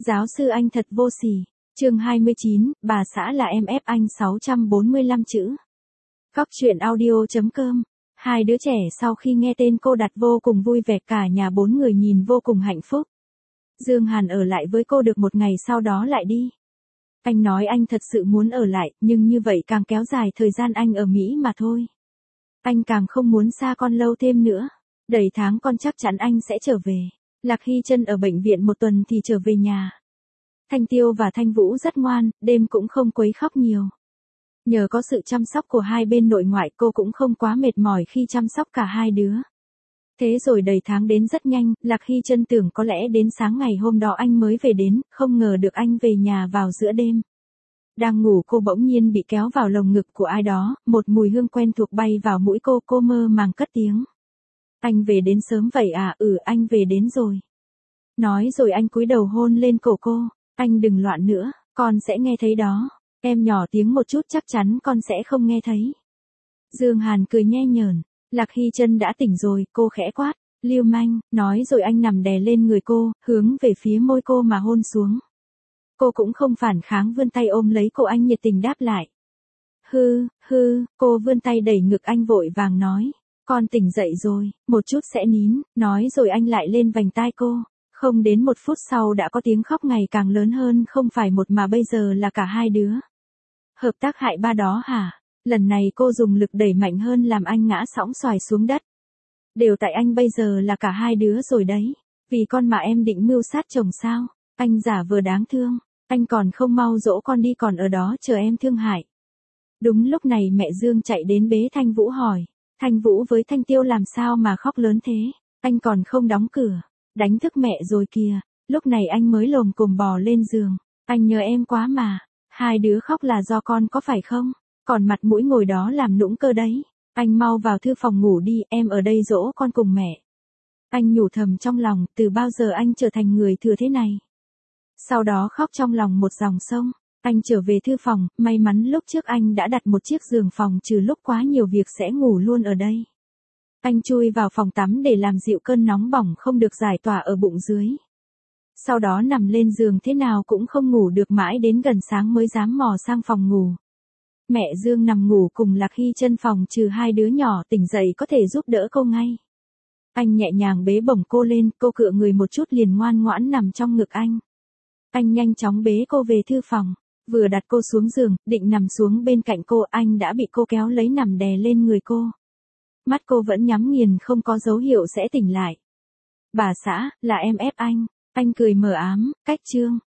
Giáo sư anh thật vô sỉ. Chương 29, bà xã là em ép anh 645 chữ. Góc truyện audio.com. Hai đứa trẻ sau khi nghe tên cô đặt vô cùng vui vẻ, cả nhà 4 người nhìn vô cùng hạnh phúc. Dương Hàn ở lại với cô được một ngày sau đó lại đi. Anh nói anh thật sự muốn ở lại, nhưng như vậy càng kéo dài thời gian anh ở Mỹ mà thôi. Anh càng không muốn xa con lâu thêm nữa. Đầy tháng con chắc chắn anh sẽ trở về. Lạc Hy Trân ở bệnh viện một tuần thì trở về nhà. Thanh Tiêu và Thanh Vũ rất ngoan, đêm cũng không quấy khóc nhiều. Nhờ có sự chăm sóc của hai bên nội ngoại, cô cũng không quá mệt mỏi khi chăm sóc cả hai đứa. Thế rồi đầy tháng đến rất nhanh, Lạc Hy Trân tưởng có lẽ đến sáng ngày hôm đó anh mới về đến, không ngờ được anh về nhà vào giữa đêm. Đang ngủ cô bỗng nhiên bị kéo vào lồng ngực của ai đó, một mùi hương quen thuộc bay vào mũi cô mơ màng cất tiếng. Anh về đến sớm vậy à? Ừ, anh về đến rồi. Nói rồi anh cúi đầu hôn lên cổ cô. Anh đừng loạn nữa, con sẽ nghe thấy đó. Em nhỏ tiếng một chút, chắc chắn con sẽ không nghe thấy. Dương Hàn cười nhe nhởn. Lạc Hy Trân đã tỉnh rồi, cô khẽ quát. Lưu manh, nói rồi anh nằm đè lên người cô, hướng về phía môi cô mà hôn xuống. Cô cũng không phản kháng, vươn tay ôm lấy cổ anh nhiệt tình đáp lại. Cô vươn tay đẩy ngực anh vội vàng nói. Con tỉnh dậy rồi, một chút sẽ nín, nói rồi anh lại lên vành tai cô. Không đến một phút sau đã có tiếng khóc ngày càng lớn hơn, không phải một mà bây giờ là cả hai đứa. Hợp tác hại ba đó hả? Lần này cô dùng lực đẩy mạnh hơn làm anh ngã sõng xoài xuống đất. Đều tại anh, bây giờ là cả hai đứa rồi đấy. Vì con mà em định mưu sát chồng sao? Anh giả vờ đáng thương. Anh còn không mau dỗ con đi, còn ở đó chờ em thương hại. Đúng lúc này mẹ Dương chạy đến bế Thanh Vũ hỏi. Thanh Vũ với Thanh Tiêu làm sao mà khóc lớn thế? Anh còn không đóng cửa. Đánh thức mẹ rồi kìa. Lúc này anh mới lồm cồm bò lên giường. Anh nhớ em quá mà. Hai đứa khóc là do con có phải không? Còn mặt mũi ngồi đó làm nũng cơ đấy. Anh mau vào thư phòng ngủ đi, em ở đây dỗ con cùng mẹ. Anh nhủ thầm trong lòng, từ bao giờ anh trở thành người thừa thế này? Sau đó khóc trong lòng một dòng sông. Anh trở về thư phòng, may mắn lúc trước anh đã đặt một chiếc giường phòng, trừ lúc quá nhiều việc sẽ ngủ luôn ở đây. Anh chui vào phòng tắm để làm dịu cơn nóng bỏng không được giải tỏa ở bụng dưới. Sau đó nằm lên giường thế nào cũng không ngủ được, mãi đến gần sáng mới dám mò sang phòng ngủ. Mẹ Dương nằm ngủ cùng Lạc Hy Trân, phòng trừ hai đứa nhỏ tỉnh dậy có thể giúp đỡ cô ngay. Anh nhẹ nhàng bế bổng cô lên, cô cựa người một chút liền ngoan ngoãn nằm trong ngực anh. Anh nhanh chóng bế cô về thư phòng, vừa đặt cô xuống giường, định nằm xuống bên cạnh cô, anh đã bị cô kéo lấy nằm đè lên người cô. Mắt cô vẫn nhắm nghiền, không có dấu hiệu sẽ tỉnh lại. Bà xã, là em ép anh cười mờ ám, cách chương.